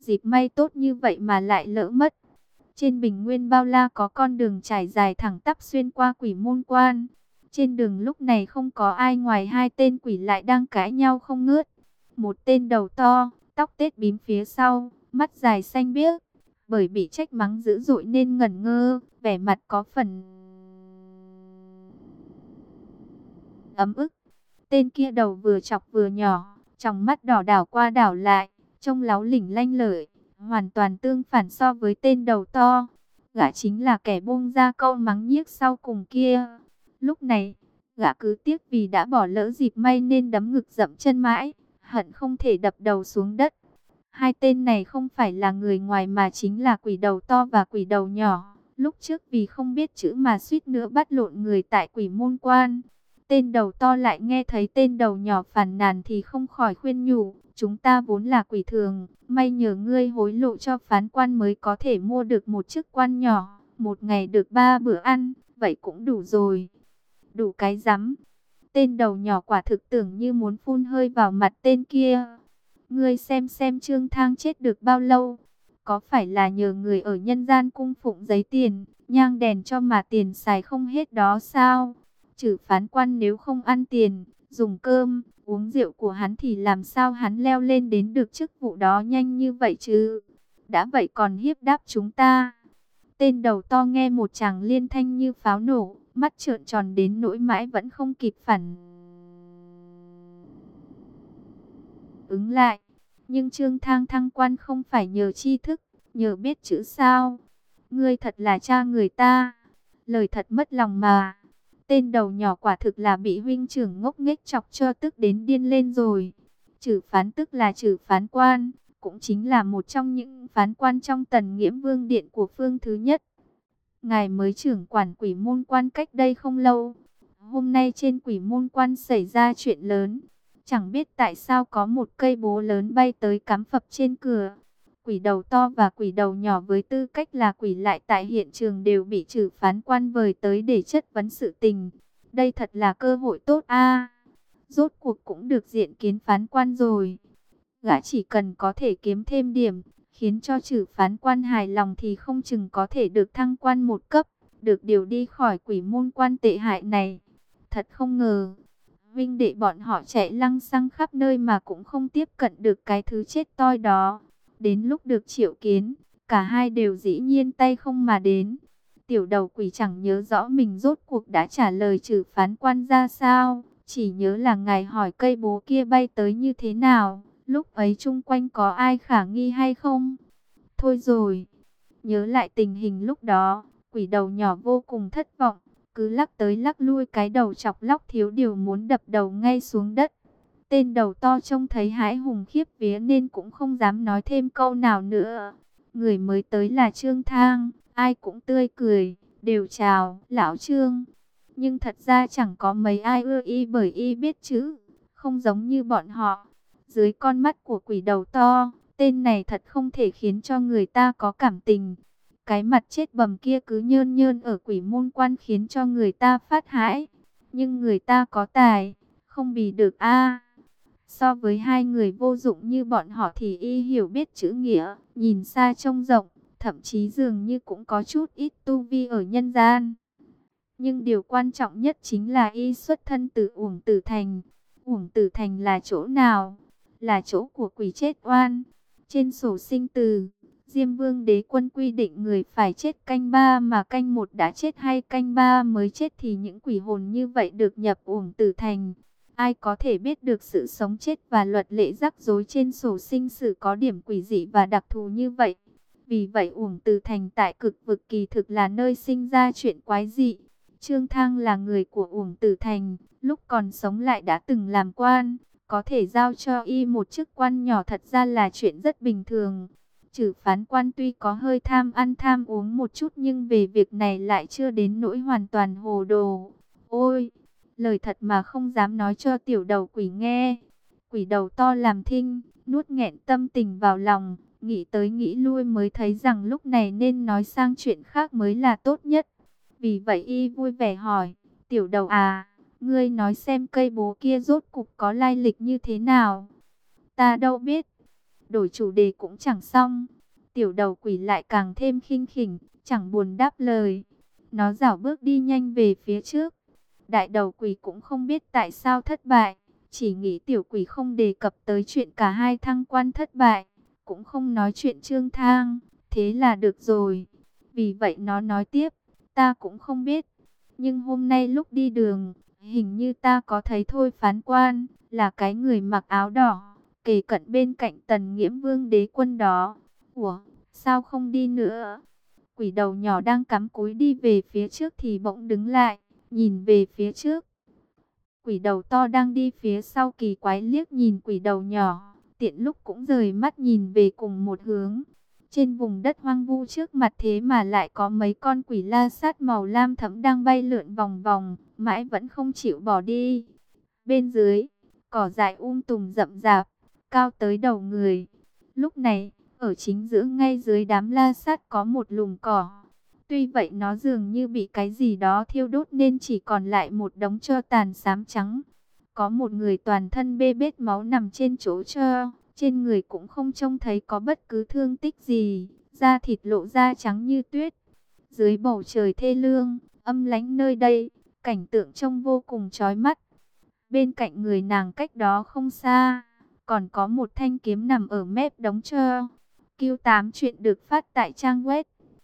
Dịp may tốt như vậy mà lại lỡ mất. Trên bình nguyên bao la có con đường trải dài thẳng tắp xuyên qua quỷ môn quan. Trên đường lúc này không có ai ngoài hai tên quỷ lại đang cãi nhau không ngớt. Một tên đầu to, tóc tết bím phía sau, mắt dài xanh biếc. Bởi bị trách mắng dữ dội nên ngẩn ngơ, vẻ mặt có phần ấm ức. Tên kia đầu vừa chọc vừa nhỏ, tròng mắt đỏ đảo qua đảo lại, trông láu lỉnh lanh lợi, hoàn toàn tương phản so với tên đầu to. Gã chính là kẻ buông ra câu mắng nhiếc sau cùng kia. Lúc này, gã cứ tiếc vì đã bỏ lỡ dịp may nên đấm ngực dậm chân mãi, hận không thể đập đầu xuống đất. Hai tên này không phải là người ngoài mà chính là quỷ đầu to và quỷ đầu nhỏ. Lúc trước vì không biết chữ mà suýt nữa bắt lộn người tại quỷ môn quan. Tên đầu to lại nghe thấy tên đầu nhỏ phàn nàn thì không khỏi khuyên nhủ. Chúng ta vốn là quỷ thường, may nhờ ngươi hối lộ cho phán quan mới có thể mua được một chức quan nhỏ. Một ngày được 3 bữa ăn, vậy cũng đủ rồi. Đủ cái rắm. Tên đầu nhỏ quả thực tưởng như muốn phun hơi vào mặt tên kia. Ngươi xem Trương Thang chết được bao lâu? Có phải là nhờ người ở nhân gian cung phụng giấy tiền, nhang đèn cho mà tiền xài không hết đó sao? Trừ phán quan nếu không ăn tiền, dùng cơm, uống rượu của hắn thì làm sao hắn leo lên đến được chức vụ đó nhanh như vậy chứ? Đã vậy còn hiếp đáp chúng ta. Tên đầu to nghe một tràng liên thanh như pháo nổ, mắt trợn tròn đến nỗi mãi vẫn không kịp phản ứng lại. Nhưng Trương Thang thăng quan không phải nhờ tri thức, nhờ biết chữ sao? Ngươi thật là cha người ta. Lời thật mất lòng mà. Tên đầu nhỏ quả thực là bị huynh trưởng ngốc nghếch chọc cho tức đến điên lên rồi. Trừ phán tức là trừ phán quan, cũng chính là một trong những phán quan trong Tần Nghiễm Vương điện của Phương thứ nhất. Ngài mới trưởng quản quỷ môn quan cách đây không lâu. Hôm nay trên quỷ môn quan xảy ra chuyện lớn. Chẳng biết tại sao có một cây búa lớn bay tới cắm phập trên cửa. Quỷ đầu to và quỷ đầu nhỏ với tư cách là quỷ lại tại hiện trường đều bị trừ phán quan vời tới để chất vấn sự tình. Đây thật là cơ hội tốt a. Rốt cuộc cũng được diện kiến phán quan rồi. Gã chỉ cần có thể kiếm thêm điểm, khiến cho trừ phán quan hài lòng thì không chừng có thể được thăng quan một cấp, được điều đi khỏi quỷ môn quan tệ hại này. Thật không ngờ, huynh đệ bọn họ chạy lăng xăng khắp nơi mà cũng không tiếp cận được cái thứ chết toi đó. Đến lúc được triệu kiến, cả hai đều dĩ nhiên tay không mà đến. Tiểu đầu quỷ chẳng nhớ rõ mình rốt cuộc đã trả lời trừ phán quan ra sao, chỉ nhớ là ngài hỏi cây búa kia bay tới như thế nào, lúc ấy chung quanh có ai khả nghi hay không. Thôi rồi, nhớ lại tình hình lúc đó, quỷ đầu nhỏ vô cùng thất vọng, cứ lắc tới lắc lui cái đầu chọc lóc thiếu điều muốn đập đầu ngay xuống đất. Tên đầu to trông thấy hãi hùng khiếp vía nên cũng không dám nói thêm câu nào nữa. Người mới tới là Trương Thang, ai cũng tươi cười, đều chào, lão Trương. Nhưng thật ra chẳng có mấy ai ưa y bởi y biết chữ, không giống như bọn họ. Dưới con mắt của quỷ đầu to, tên này thật không thể khiến cho người ta có cảm tình. Cái mặt chết bầm kia cứ nhơn nhơn ở quỷ môn quan khiến cho người ta phát hãi. Nhưng người ta có tài, không bì được a. So với hai người vô dụng như bọn họ thì y hiểu biết chữ nghĩa, nhìn xa trông rộng, thậm chí dường như cũng có chút ít tu vi ở nhân gian. Nhưng điều quan trọng nhất chính là y xuất thân từ Uổng Tử Thành. Uổng Tử Thành là chỗ nào? Là chỗ của quỷ chết oan. Trên sổ sinh từ, Diêm Vương Đế Quân quy định người phải chết canh 3 mà canh 1 đã chết hay canh 3 mới chết thì những quỷ hồn như vậy được nhập Uổng Tử Thành. Ai có thể biết được sự sống chết và luật lệ rắc rối trên sổ sinh sử có điểm quỷ dị và đặc thù như vậy. Vì vậy Uổng Tử Thành tại cực vực kỳ thực là nơi sinh ra chuyện quái dị. Trương Thang là người của Uổng Tử Thành, lúc còn sống lại đã từng làm quan. Có thể giao cho y một chức quan nhỏ thật ra là chuyện rất bình thường. Trừ phán quan tuy có hơi tham ăn tham uống một chút nhưng về việc này lại chưa đến nỗi hoàn toàn hồ đồ. Ôi! Lời thật mà không dám nói cho tiểu đầu quỷ nghe. Quỷ đầu to làm thinh, nuốt nghẹn tâm tình vào lòng, nghĩ tới nghĩ lui mới thấy rằng lúc này nên nói sang chuyện khác mới là tốt nhất. Vì vậy y vui vẻ hỏi, tiểu đầu à, ngươi nói xem cây búa kia rốt cục có lai lịch như thế nào? Ta đâu biết. đổi chủ đề cũng chẳng xong. Tiểu đầu quỷ lại càng thêm khinh khỉnh, chẳng buồn đáp lời. Nó rảo bước đi nhanh về phía trước. Đại đầu quỷ cũng không biết tại sao thất bại, chỉ nghĩ tiểu quỷ không đề cập tới chuyện cả hai thăng quan thất bại, cũng không nói chuyện Trương Thang, thế là được rồi. Vì vậy nó nói tiếp, ta cũng không biết, nhưng hôm nay lúc đi đường, hình như ta có thấy Thôi phán quan, là cái người mặc áo đỏ, kề cận bên cạnh Tần Nghiễm Vương đế quân đó. Ủa, sao không đi nữa? Quỷ đầu nhỏ đang cắm cúi đi về phía trước thì bỗng đứng lại, nhìn về phía trước. Quỷ đầu to đang đi phía sau kỳ quái liếc nhìn quỷ đầu nhỏ, tiện lúc cũng rời mắt nhìn về cùng một hướng. Trên vùng đất hoang vu trước mặt thế mà lại có mấy con quỷ la sát màu lam thẫm đang bay lượn vòng vòng, mãi vẫn không chịu bỏ đi. Bên dưới, cỏ dại tùm rậm rạp, cao tới đầu người. Lúc này, ở chính giữa ngay dưới đám la sát có một lùm cỏ. Tuy vậy nó dường như bị cái gì đó thiêu đốt nên chỉ còn lại một đống tro tàn xám trắng. Có một người toàn thân bê bết máu nằm trên chỗ tro, trên người cũng không trông thấy có bất cứ thương tích gì, da thịt lộ ra trắng như tuyết. Dưới bầu trời thê lương, âm lãnh nơi đây, cảnh tượng trông vô cùng chói mắt. Bên cạnh người nàng cách đó không xa, còn có một thanh kiếm nằm ở mép đống tro. Q8 chuyện được phát tại trang web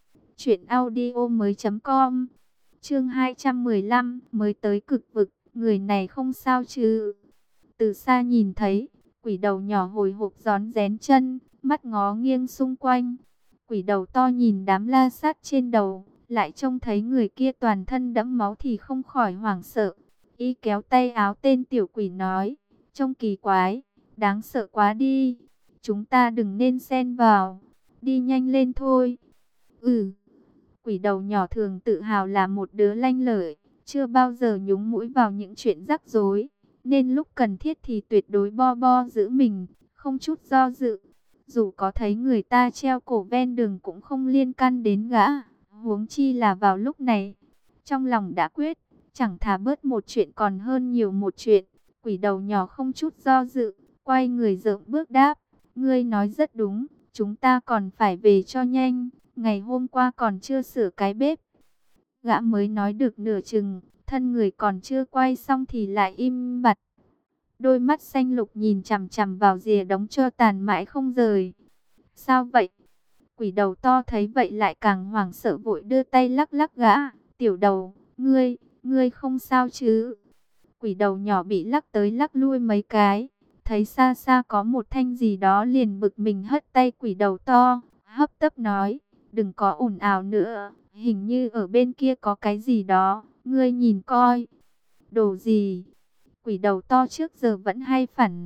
truyệnaudiomoi.com. Chương 215, mới tới cực vực, người này không sao chứ? Từ xa nhìn thấy, quỷ đầu nhỏ hồi hộp rón rén chân, mắt ngó nghiêng xung quanh. Quỷ đầu to nhìn đám la sát trên đầu, lại trông thấy người kia toàn thân đẫm máu thì không khỏi hoảng sợ. Y kéo tay áo tên tiểu quỷ nói, trông kỳ quái, đáng sợ quá đi. Chúng ta đừng nên xen vào, đi nhanh lên thôi. Ừ. Quỷ đầu nhỏ thường tự hào là một đứa lanh lợi, chưa bao giờ nhúng mũi vào những chuyện rắc rối, nên lúc cần thiết thì tuyệt đối bo bo giữ mình, không chút do dự. Dù có thấy người ta treo cổ ven đường cũng không liên can đến gã, huống chi là vào lúc này. Trong lòng đã quyết, chẳng thà bớt một chuyện còn hơn nhiều một chuyện. Quỷ đầu nhỏ không chút do dự, quay người dợm bước đáp, ngươi nói rất đúng, chúng ta còn phải về cho nhanh. Ngày hôm qua còn chưa sửa cái bếp. Gã mới nói được nửa chừng, thân người còn chưa quay xong thì lại im bặt. Đôi mắt xanh lục nhìn chằm chằm vào rìa đống tro tàn mãi không rời. Sao vậy? Quỷ đầu to thấy vậy lại càng hoảng sợ vội đưa tay lắc lắc gã. Tiểu đầu, ngươi không sao chứ? Quỷ đầu nhỏ bị lắc tới lắc lui mấy cái. Thấy xa xa có một thanh gì đó liền bực mình hất tay quỷ đầu to, hấp tấp nói. Đừng có ồn ào nữa, hình như ở bên kia có cái gì đó, ngươi nhìn coi. Đồ gì? Quỷ đầu to trước giờ vẫn hay phản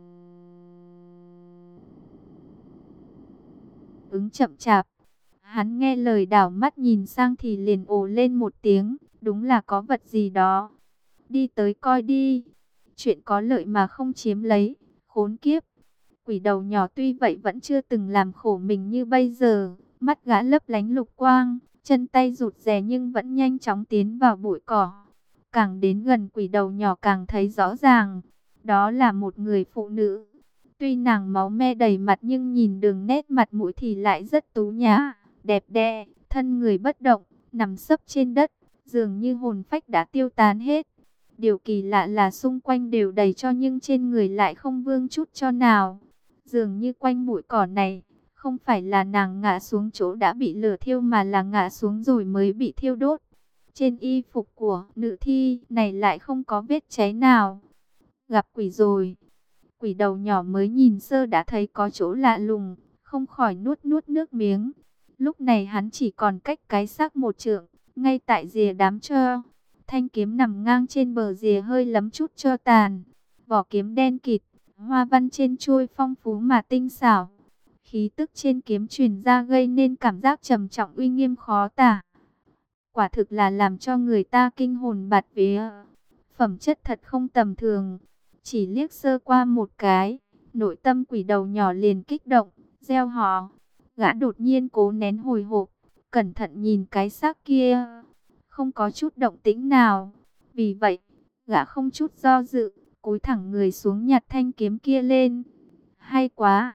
ứng chậm chạp. Hắn nghe lời đảo mắt nhìn sang thì liền ồ lên một tiếng, đúng là có vật gì đó. Đi tới coi đi, chuyện có lợi mà không chiếm lấy, khốn kiếp. Quỷ đầu nhỏ tuy vậy vẫn chưa từng làm khổ mình như bây giờ. Mắt gã lấp lánh lục quang, chân tay rụt rè nhưng vẫn nhanh chóng tiến vào bụi cỏ. Càng đến gần quỷ đầu nhỏ càng thấy rõ ràng, đó là một người phụ nữ. Tuy nàng máu me đầy mặt nhưng nhìn đường nét mặt mũi thì lại rất tú nhã, đẹp đẽ, thân người bất động, nằm sấp trên đất, dường như hồn phách đã tiêu tán hết. Điều kỳ lạ là xung quanh đều đầy tro nhưng trên người lại không vương chút tro nào. Dường như quanh bụi cỏ này, không phải là nàng ngã xuống chỗ đã bị lửa thiêu mà là ngã xuống rồi mới bị thiêu đốt. Trên y phục của nữ thi này lại không có vết cháy nào. Gặp quỷ rồi. Quỷ đầu nhỏ mới nhìn sơ đã thấy có chỗ lạ lùng, không khỏi nuốt nuốt nước miếng. Lúc này hắn chỉ còn cách cái xác một trượng, ngay tại rìa đám tro. Thanh kiếm nằm ngang trên bờ rìa hơi lấm chút tro tàn. Vỏ kiếm đen kịt, hoa văn trên chuôi phong phú mà tinh xảo. Khí tức trên kiếm truyền ra gây nên cảm giác trầm trọng uy nghiêm khó tả. Quả thực là làm cho người ta kinh hồn bạt vía. Phẩm chất thật không tầm thường. Chỉ liếc sơ qua một cái, nội tâm quỷ đầu nhỏ liền kích động, reo hò. Gã đột nhiên cố nén hồi hộp, cẩn thận nhìn cái xác kia. Không có chút động tĩnh nào. Vì vậy, gã không chút do dự, cúi thẳng người xuống nhặt thanh kiếm kia lên. Hay quá!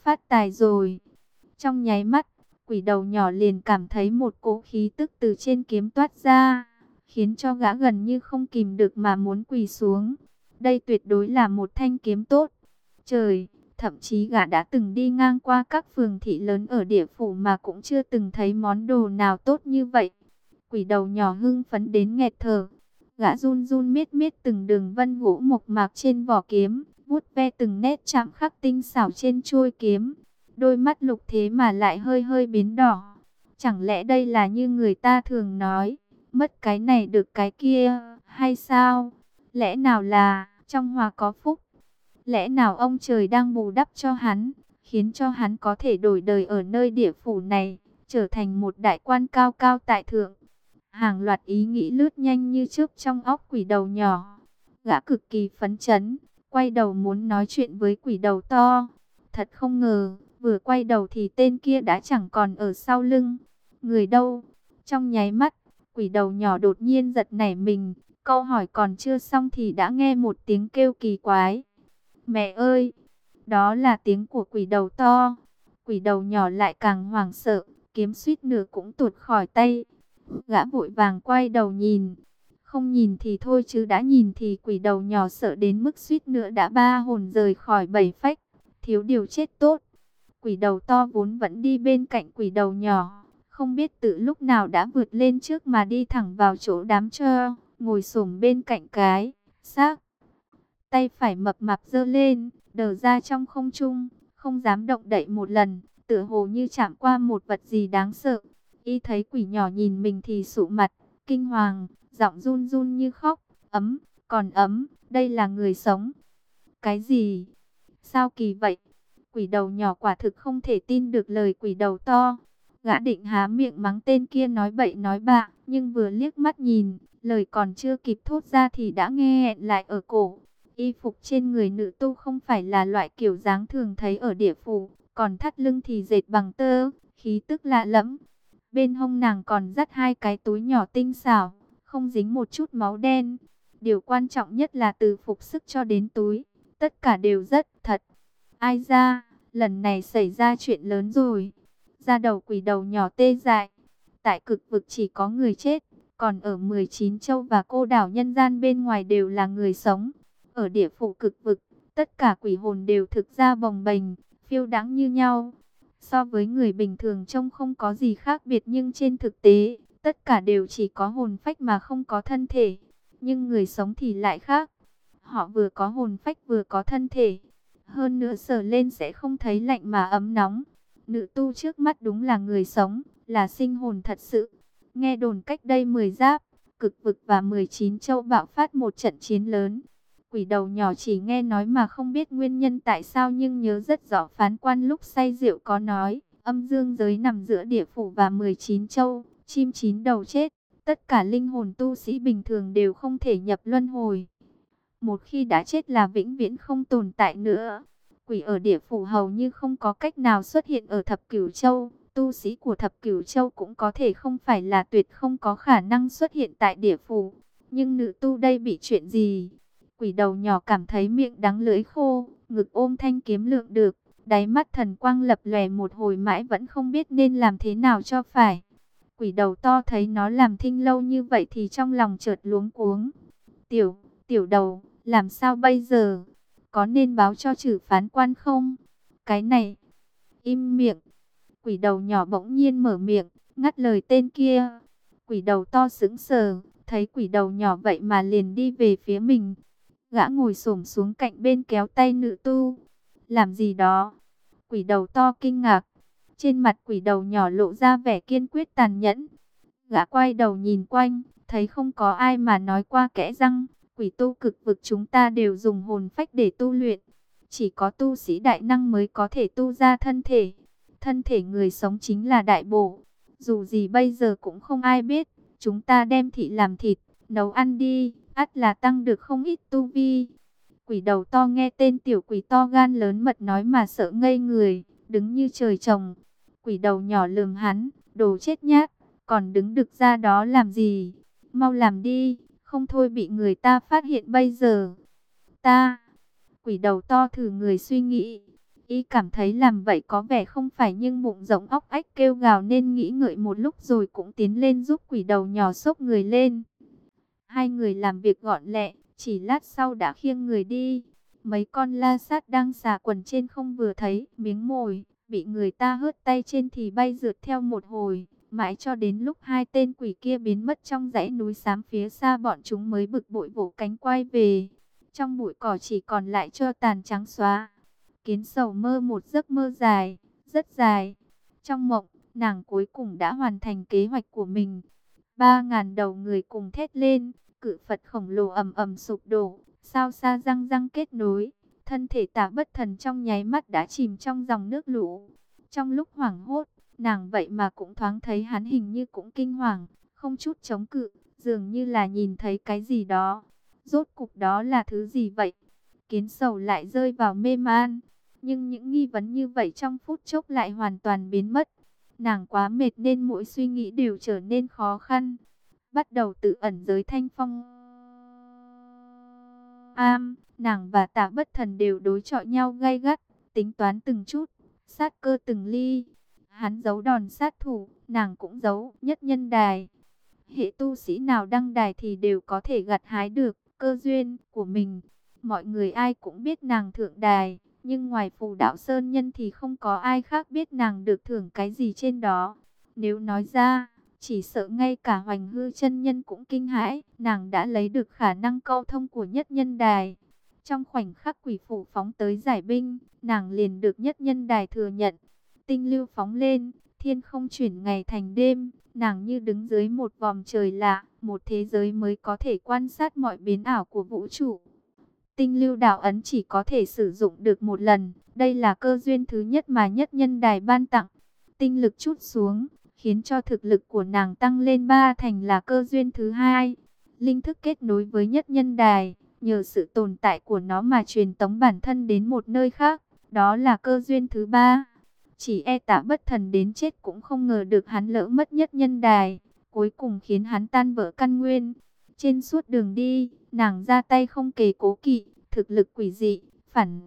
phát tài rồi. Trong nháy mắt, quỷ đầu nhỏ liền cảm thấy một cỗ khí tức từ trên kiếm toát ra, khiến cho gã gần như không kìm được mà muốn quỳ xuống. Đây tuyệt đối là một thanh kiếm tốt. Trời, thậm chí gã đã từng đi ngang qua các phường thị lớn ở địa phủ mà cũng chưa từng thấy món đồ nào tốt như vậy. Quỷ đầu nhỏ hưng phấn đến nghẹt thở. Gã run run miết miết từng đường vân gỗ mộc mạc trên vỏ kiếm, vuốt ve từng nét chạm khắc tinh xảo trên chuôi kiếm. Đôi mắt lục thế mà lại hơi hơi biến đỏ. Chẳng lẽ đây là như người ta thường nói, mất cái này được cái kia, hay sao? Lẽ nào là trong hòa có phúc? Lẽ nào ông trời đang bù đắp cho hắn, khiến cho hắn có thể đổi đời ở nơi địa phủ này, trở thành một đại quan cao cao tại thượng? Hàng loạt ý nghĩ lướt nhanh như chớp trong óc quỷ đầu nhỏ. Gã cực kỳ phấn chấn, quay đầu muốn nói chuyện với quỷ đầu to. Thật không ngờ, vừa quay đầu thì tên kia đã chẳng còn ở sau lưng. Người đâu? Trong nháy mắt, quỷ đầu nhỏ đột nhiên giật nảy mình. Câu hỏi còn chưa xong thì đã nghe một tiếng kêu kỳ quái. Mẹ ơi! Đó là tiếng của quỷ đầu to. Quỷ đầu nhỏ lại càng hoảng sợ, kiếm suýt nửa cũng tuột khỏi tay. Gã vội vàng quay đầu nhìn. Không nhìn thì thôi chứ đã nhìn thì quỷ đầu nhỏ sợ đến mức suýt nữa đã ba hồn rời khỏi bảy phách. Thiếu điều chết tốt. Quỷ đầu to vốn vẫn đi bên cạnh quỷ đầu nhỏ, không biết từ lúc nào đã vượt lên trước mà đi thẳng vào chỗ đám tro, ngồi xổm bên cạnh cái xác. Tay phải mập mạp giơ lên, đờ ra trong không trung, không dám động đậy một lần, tựa hồ như chạm qua một vật gì đáng sợ. Y thấy quỷ nhỏ nhìn mình thì sụ mặt, kinh hoàng, giọng run run như khóc. Ấm, còn ấm, đây là người sống. Cái gì? Sao kỳ vậy? Quỷ đầu nhỏ quả thực không thể tin được lời quỷ đầu to. Gã định há miệng mắng tên kia nói bậy nói bạ, nhưng vừa liếc mắt nhìn, lời còn chưa kịp thốt ra thì đã nghe nghẹn lại ở cổ. Y phục trên người nữ tu không phải là loại kiểu dáng thường thấy ở địa phủ, còn thắt lưng thì dệt bằng tơ, khí tức lạ lẫm. Bên hông nàng còn dắt hai cái túi nhỏ tinh xảo, không dính một chút máu đen. Điều quan trọng nhất là từ phục sức cho đến túi, tất cả đều rất thật. Ai ra, lần này xảy ra chuyện lớn rồi. Da đầu quỷ đầu nhỏ tê dại. Tại cực vực chỉ có người chết, còn ở 19 châu và cô đảo nhân gian bên ngoài đều là người sống. Ở địa phủ cực vực, tất cả quỷ hồn đều thực ra bồng bềnh, phiêu đãng như nhau. So với người bình thường trông không có gì khác biệt, nhưng trên thực tế, tất cả đều chỉ có hồn phách mà không có thân thể. Nhưng người sống thì lại khác. Họ vừa có hồn phách vừa có thân thể. Hơn nữa sờ lên sẽ không thấy lạnh mà ấm nóng. Nữ tu trước mắt đúng là người sống, là sinh hồn thật sự. Nghe đồn cách đây 10 giáp, cực vực và 19 châu bạo phát một trận chiến lớn. Quỷ đầu nhỏ chỉ nghe nói mà không biết nguyên nhân tại sao, nhưng nhớ rất rõ phán quan lúc say rượu có nói, âm dương giới nằm giữa địa phủ và 19 châu, chim chín đầu chết. Tất cả linh hồn tu sĩ bình thường đều không thể nhập luân hồi. Một khi đã chết là vĩnh viễn không tồn tại nữa. Quỷ ở địa phủ hầu như không có cách nào xuất hiện ở thập cửu châu. Tu sĩ của thập cửu châu cũng có thể không phải là tuyệt không có khả năng xuất hiện tại địa phủ. Nhưng nữ tu đây bị chuyện gì? Quỷ đầu nhỏ cảm thấy miệng đắng lưỡi khô, ngực ôm thanh kiếm lượng được. Đáy mắt thần quang lập lòe một hồi mãi vẫn không biết nên làm thế nào cho phải. Quỷ đầu to thấy nó làm thinh lâu như vậy thì trong lòng chợt luống cuống. Tiểu đầu, làm sao bây giờ? Có nên báo cho chử phán quan không? Cái này, im miệng. Quỷ đầu nhỏ bỗng nhiên mở miệng, ngắt lời tên kia. Quỷ đầu to sững sờ, thấy quỷ đầu nhỏ vậy mà liền đi về phía mình. Gã ngồi xổm xuống cạnh bên kéo tay nữ tu. Làm gì đó? Quỷ đầu to kinh ngạc. Trên mặt quỷ đầu nhỏ lộ ra vẻ kiên quyết tàn nhẫn. Gã quay đầu nhìn quanh, thấy không có ai mà nói qua kẽ răng. Quỷ tu cực vực chúng ta đều dùng hồn phách để tu luyện. Chỉ có tu sĩ đại năng mới có thể tu ra thân thể. Thân thể người sống chính là đại bổ. Dù gì bây giờ cũng không ai biết. Chúng ta đem thịt làm thịt, nấu ăn đi, ắt là tăng được không ít tu vi. Quỷ đầu to nghe tên tiểu quỷ to gan lớn mật nói mà sợ ngây người, đứng như trời trồng. Quỷ đầu nhỏ lườm hắn, đồ chết nhát, còn đứng đực ra đó làm gì? Mau làm đi, không thôi bị người ta phát hiện bây giờ. Quỷ đầu to thử người suy nghĩ. Y cảm thấy làm vậy có vẻ không phải, nhưng bụng rỗng óc ách kêu gào nên nghĩ ngợi một lúc rồi cũng tiến lên giúp quỷ đầu nhỏ xốc người lên. Hai người làm việc gọn lẹ, chỉ lát sau đã khiêng người đi. Mấy con la sát đang xà quần trên không vừa thấy miếng mồi, bị người ta hớt tay trên thì bay rượt theo một hồi. Mãi cho đến lúc hai tên quỷ kia biến mất trong dãy núi xám phía xa, bọn chúng mới bực bội vỗ cánh quay về. Trong bụi cỏ chỉ còn lại tro tàn trắng xóa. Kiến Sầu mơ một giấc mơ dài, rất dài. Trong mộng, nàng cuối cùng đã hoàn thành kế hoạch của mình. 3.000 đầu người cùng thét lên, cự Phật khổng lồ ầm ầm sụp đổ, sao xa răng răng kết nối. Thân thể Tả Bất Thần trong nháy mắt đã chìm trong dòng nước lũ. Trong lúc hoảng hốt, nàng vậy mà cũng thoáng thấy hắn hình như cũng kinh hoàng, không chút chống cự, dường như là nhìn thấy cái gì đó. Rốt cục đó là thứ gì vậy? Kiến Sầu lại rơi vào mê man. Nhưng những nghi vấn như vậy trong phút chốc lại hoàn toàn biến mất. Nàng quá mệt nên mỗi suy nghĩ đều trở nên khó khăn. Bắt đầu tự ẩn giới Thanh Phong Am, nàng và Tả Bất Thần đều đối chọi nhau gay gắt, tính toán từng chút, sát cơ từng ly. Hắn giấu đòn sát thủ, nàng cũng giấu nhất nhân đài. Hệ tu sĩ nào đăng đài thì đều có thể gặt hái được cơ duyên của mình. Mọi người ai cũng biết nàng thượng đài, nhưng ngoài Phù Đạo Sơn Nhân thì không có ai khác biết nàng được thưởng cái gì trên đó. Nếu nói ra, chỉ sợ ngay cả Hoành Hư chân nhân cũng kinh hãi, nàng đã lấy được khả năng câu thông của nhất nhân đài. Trong khoảnh khắc quỷ phủ phóng tới giải binh, nàng liền được nhất nhân đài thừa nhận. Tinh lưu phóng lên, thiên không chuyển ngày thành đêm, nàng như đứng dưới một vòm trời lạ, một thế giới mới có thể quan sát mọi biến ảo của vũ trụ. Tinh lưu đạo ấn chỉ có thể sử dụng được một lần, đây là cơ duyên thứ nhất mà nhất nhân đài ban tặng. Tinh lực trút xuống, khiến cho thực lực của nàng tăng lên 3 thành là cơ duyên thứ hai. Linh thức kết nối với nhất nhân đài, nhờ sự tồn tại của nó mà truyền tống bản thân đến một nơi khác, đó là cơ duyên thứ ba. Chỉ e Tả Bất Thần đến chết cũng không ngờ được hắn lỡ mất nhất nhân đài, cuối cùng khiến hắn tan vỡ căn nguyên. Trên suốt đường đi, nàng ra tay không kề cố kỵ, thực lực quỷ dị, phản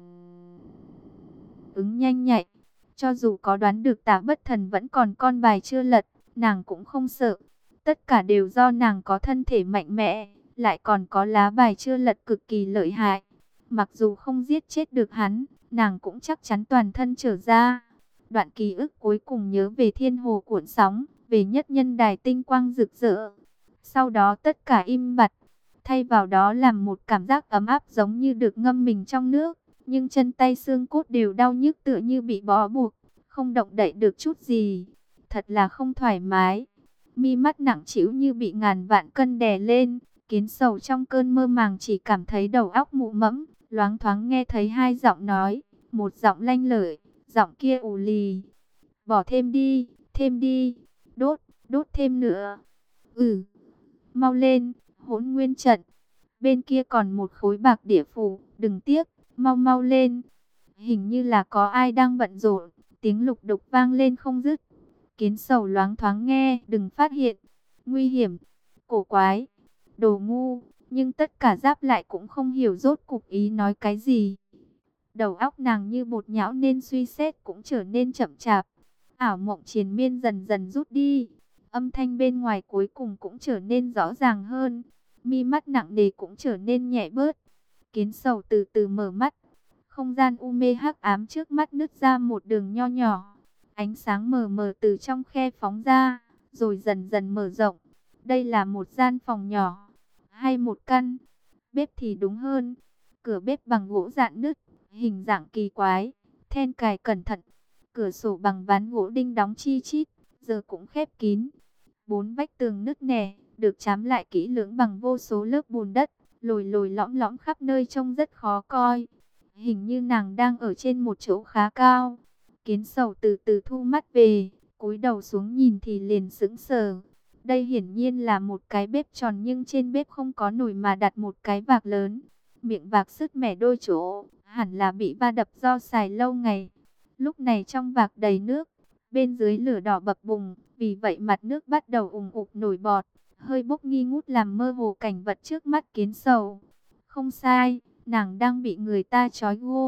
ứng nhanh nhạy. Cho dù có đoán được Tả Bất Thần vẫn còn con bài chưa lật, nàng cũng không sợ. Tất cả đều do nàng có thân thể mạnh mẽ, lại còn có lá bài chưa lật cực kỳ lợi hại. Mặc dù không giết chết được hắn, nàng cũng chắc chắn toàn thân trở ra. Đoạn ký ức cuối cùng nhớ về thiên hồ cuộn sóng, về nhất nhân đài tinh quang rực rỡ. Sau đó tất cả im bặt, thay vào đó là một cảm giác ấm áp giống như được ngâm mình trong nước. Nhưng chân tay xương cốt đều đau nhức tựa như bị bó buộc, không động đậy được chút gì. Thật là không thoải mái. Mi mắt nặng trĩu như bị ngàn vạn cân đè lên. Kiến Sầu trong cơn mơ màng chỉ cảm thấy đầu óc mụ mẫm, loáng thoáng nghe thấy hai giọng nói, một giọng lanh lợi, giọng kia ù lì. Bỏ thêm đi, đốt, đốt thêm nữa. Ừ, mau lên, Hỗn Nguyên trận. Bên kia còn một khối bạc địa phủ, đừng tiếc, mau mau lên. Hình như là có ai đang bận rộn, tiếng lục đục vang lên không dứt. Kiến Sầu loáng thoáng nghe, đừng phát hiện, nguy hiểm, cổ quái, đồ ngu, nhưng tất cả giáp lại cũng không hiểu rốt cục ý nói cái gì. Đầu óc nàng như bột nhão nên suy xét cũng trở nên chậm chạp. Ảo mộng triền miên dần dần rút đi, âm thanh bên ngoài cuối cùng cũng trở nên rõ ràng hơn. Mi mắt nặng nề cũng trở nên nhẹ bớt. Kiến Sầu từ từ mở mắt. Không gian u mê hắc ám trước mắt nứt ra một đường nho nhỏ. Ánh sáng mờ mờ từ trong khe phóng ra, rồi dần dần mở rộng. Đây là một gian phòng nhỏ, hay một căn bếp thì đúng hơn. Cửa bếp bằng gỗ rạn nứt, hình dạng kỳ quái, then cài cẩn thận. Cửa sổ bằng ván gỗ đinh đóng chi chít, giờ cũng khép kín. Bốn vách tường nứt nẻ, được chám lại kỹ lưỡng bằng vô số lớp bùn đất, lồi lồi lõm lõm khắp nơi trông rất khó coi. Hình như nàng đang ở trên một chỗ khá cao. Kiến Sầu từ từ thu mắt về, cúi đầu xuống nhìn thì liền sững sờ. Đây hiển nhiên là một cái bếp tròn, nhưng trên bếp không có nồi mà đặt một cái vạc lớn. Miệng vạc sứt mẻ đôi chỗ, hẳn là bị va đập do xài lâu ngày. Lúc này trong vạc đầy nước, bên dưới lửa đỏ bập bùng, vì vậy mặt nước bắt đầu ùng ục nổi bọt, hơi bốc nghi ngút làm mơ hồ cảnh vật trước mắt Kiến Sầu. Không sai, nàng đang bị người ta trói gô,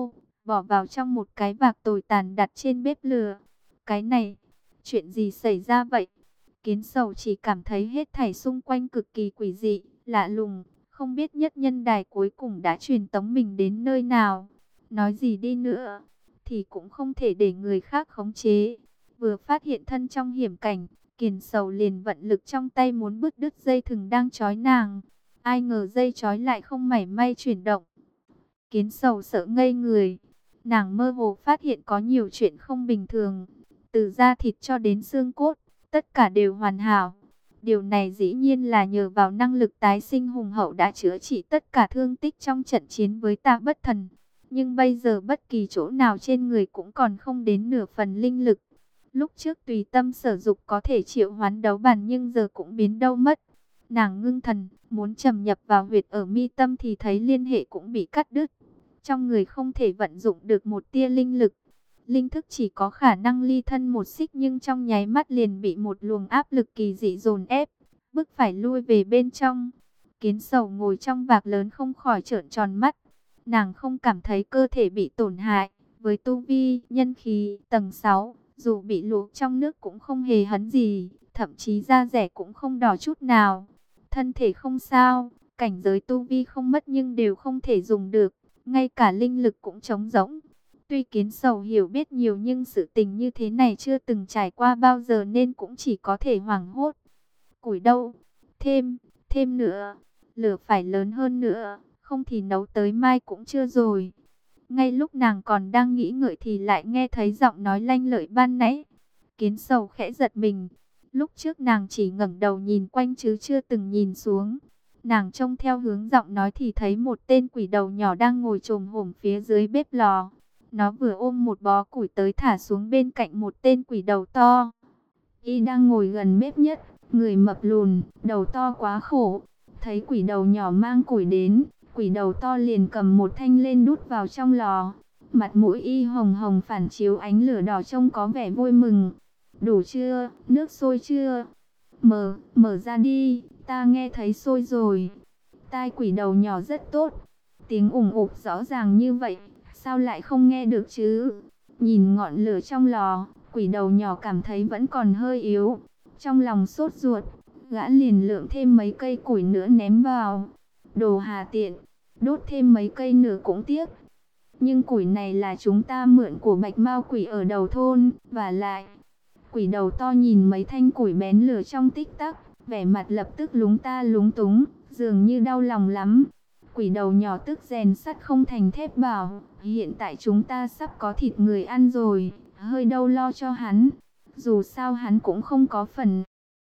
bỏ vào trong một cái vạc tồi tàn đặt trên bếp lửa. Cái này, chuyện gì xảy ra vậy? Kiến Sầu chỉ cảm thấy hết thảy xung quanh cực kỳ quỷ dị, lạ lùng, không biết nhất nhân đài cuối cùng đã truyền tống mình đến nơi nào. Nói gì đi nữa, thì cũng không thể để người khác khống chế. Vừa phát hiện thân trong hiểm cảnh, Kiến Sầu liền vận lực trong tay muốn bứt đứt dây thừng đang trói nàng. Ai ngờ dây trói lại không mảy may chuyển động. Kiến Sầu sợ ngây người. Nàng mơ hồ phát hiện có nhiều chuyện không bình thường. Từ da thịt cho đến xương cốt, tất cả đều hoàn hảo. Điều này dĩ nhiên là nhờ vào năng lực tái sinh hùng hậu đã chữa trị tất cả thương tích trong trận chiến với Tạ Bất Thần. Nhưng bây giờ bất kỳ chỗ nào trên người cũng còn không đến nửa phần linh lực. Lúc trước tùy tâm sở dục có thể triệu hoán đấu bản nhưng giờ cũng biến đâu mất. Nàng ngưng thần, muốn trầm nhập vào huyệt ở mi tâm thì thấy liên hệ cũng bị cắt đứt. Trong người không thể vận dụng được một tia linh lực. Linh thức chỉ có khả năng ly thân một xích nhưng trong nháy mắt liền bị một luồng áp lực kỳ dị dồn ép, bức phải lui về bên trong. Kiến Sầu ngồi trong vạc lớn không khỏi trợn tròn mắt. Nàng không cảm thấy cơ thể bị tổn hại. Với tu vi, nhân khí, tầng 6, dù bị luộc trong nước cũng không hề hấn gì, thậm chí da rẻ cũng không đỏ chút nào. Thân thể không sao, cảnh giới tu vi không mất nhưng đều không thể dùng được, ngay cả linh lực cũng trống rỗng. Tuy Kiến Sầu hiểu biết nhiều nhưng sự tình như thế này chưa từng trải qua bao giờ nên cũng chỉ có thể hoảng hốt. Củi đâu? Thêm nữa. Lửa phải lớn hơn nữa, không thì nấu tới mai cũng chưa rồi. Ngay lúc nàng còn đang nghĩ ngợi thì lại nghe thấy giọng nói lanh lợi ban nãy. Kiến Sầu khẽ giật mình. Lúc trước nàng chỉ ngẩng đầu nhìn quanh chứ chưa từng nhìn xuống. Nàng trông theo hướng giọng nói thì thấy một tên quỷ đầu nhỏ đang ngồi chồm hổm phía dưới bếp lò. Nó vừa ôm một bó củi tới thả xuống bên cạnh một tên quỷ đầu to. Y đang ngồi gần bếp nhất, người mập lùn, đầu to quá khổ. Thấy quỷ đầu nhỏ mang củi đến, quỷ đầu to liền cầm một thanh lên đút vào trong lò. Mặt mũi y hồng hồng phản chiếu ánh lửa đỏ trông có vẻ vui mừng. Đủ chưa? Nước sôi chưa? Mở ra đi, ta nghe thấy sôi rồi. Tai quỷ đầu nhỏ rất tốt. Tiếng ủng ục rõ ràng như vậy, sao lại không nghe được chứ? Nhìn ngọn lửa trong lò, quỷ đầu nhỏ cảm thấy vẫn còn hơi yếu. Trong lòng sốt ruột, gã liền lượm thêm mấy cây củi nữa ném vào. Đồ hà tiện, đốt thêm mấy cây nữa cũng tiếc. Nhưng củi này là chúng ta mượn của Bạch Mao quỷ ở đầu thôn, và lại. Quỷ đầu to nhìn mấy thanh củi bén lửa trong tích tắc, vẻ mặt lập tức lúng ta lúng túng, dường như đau lòng lắm. Quỷ đầu nhỏ tức rèn sắt không thành thép bảo, hiện tại chúng ta sắp có thịt người ăn rồi, hơi đâu lo cho hắn. Dù sao hắn cũng không có phần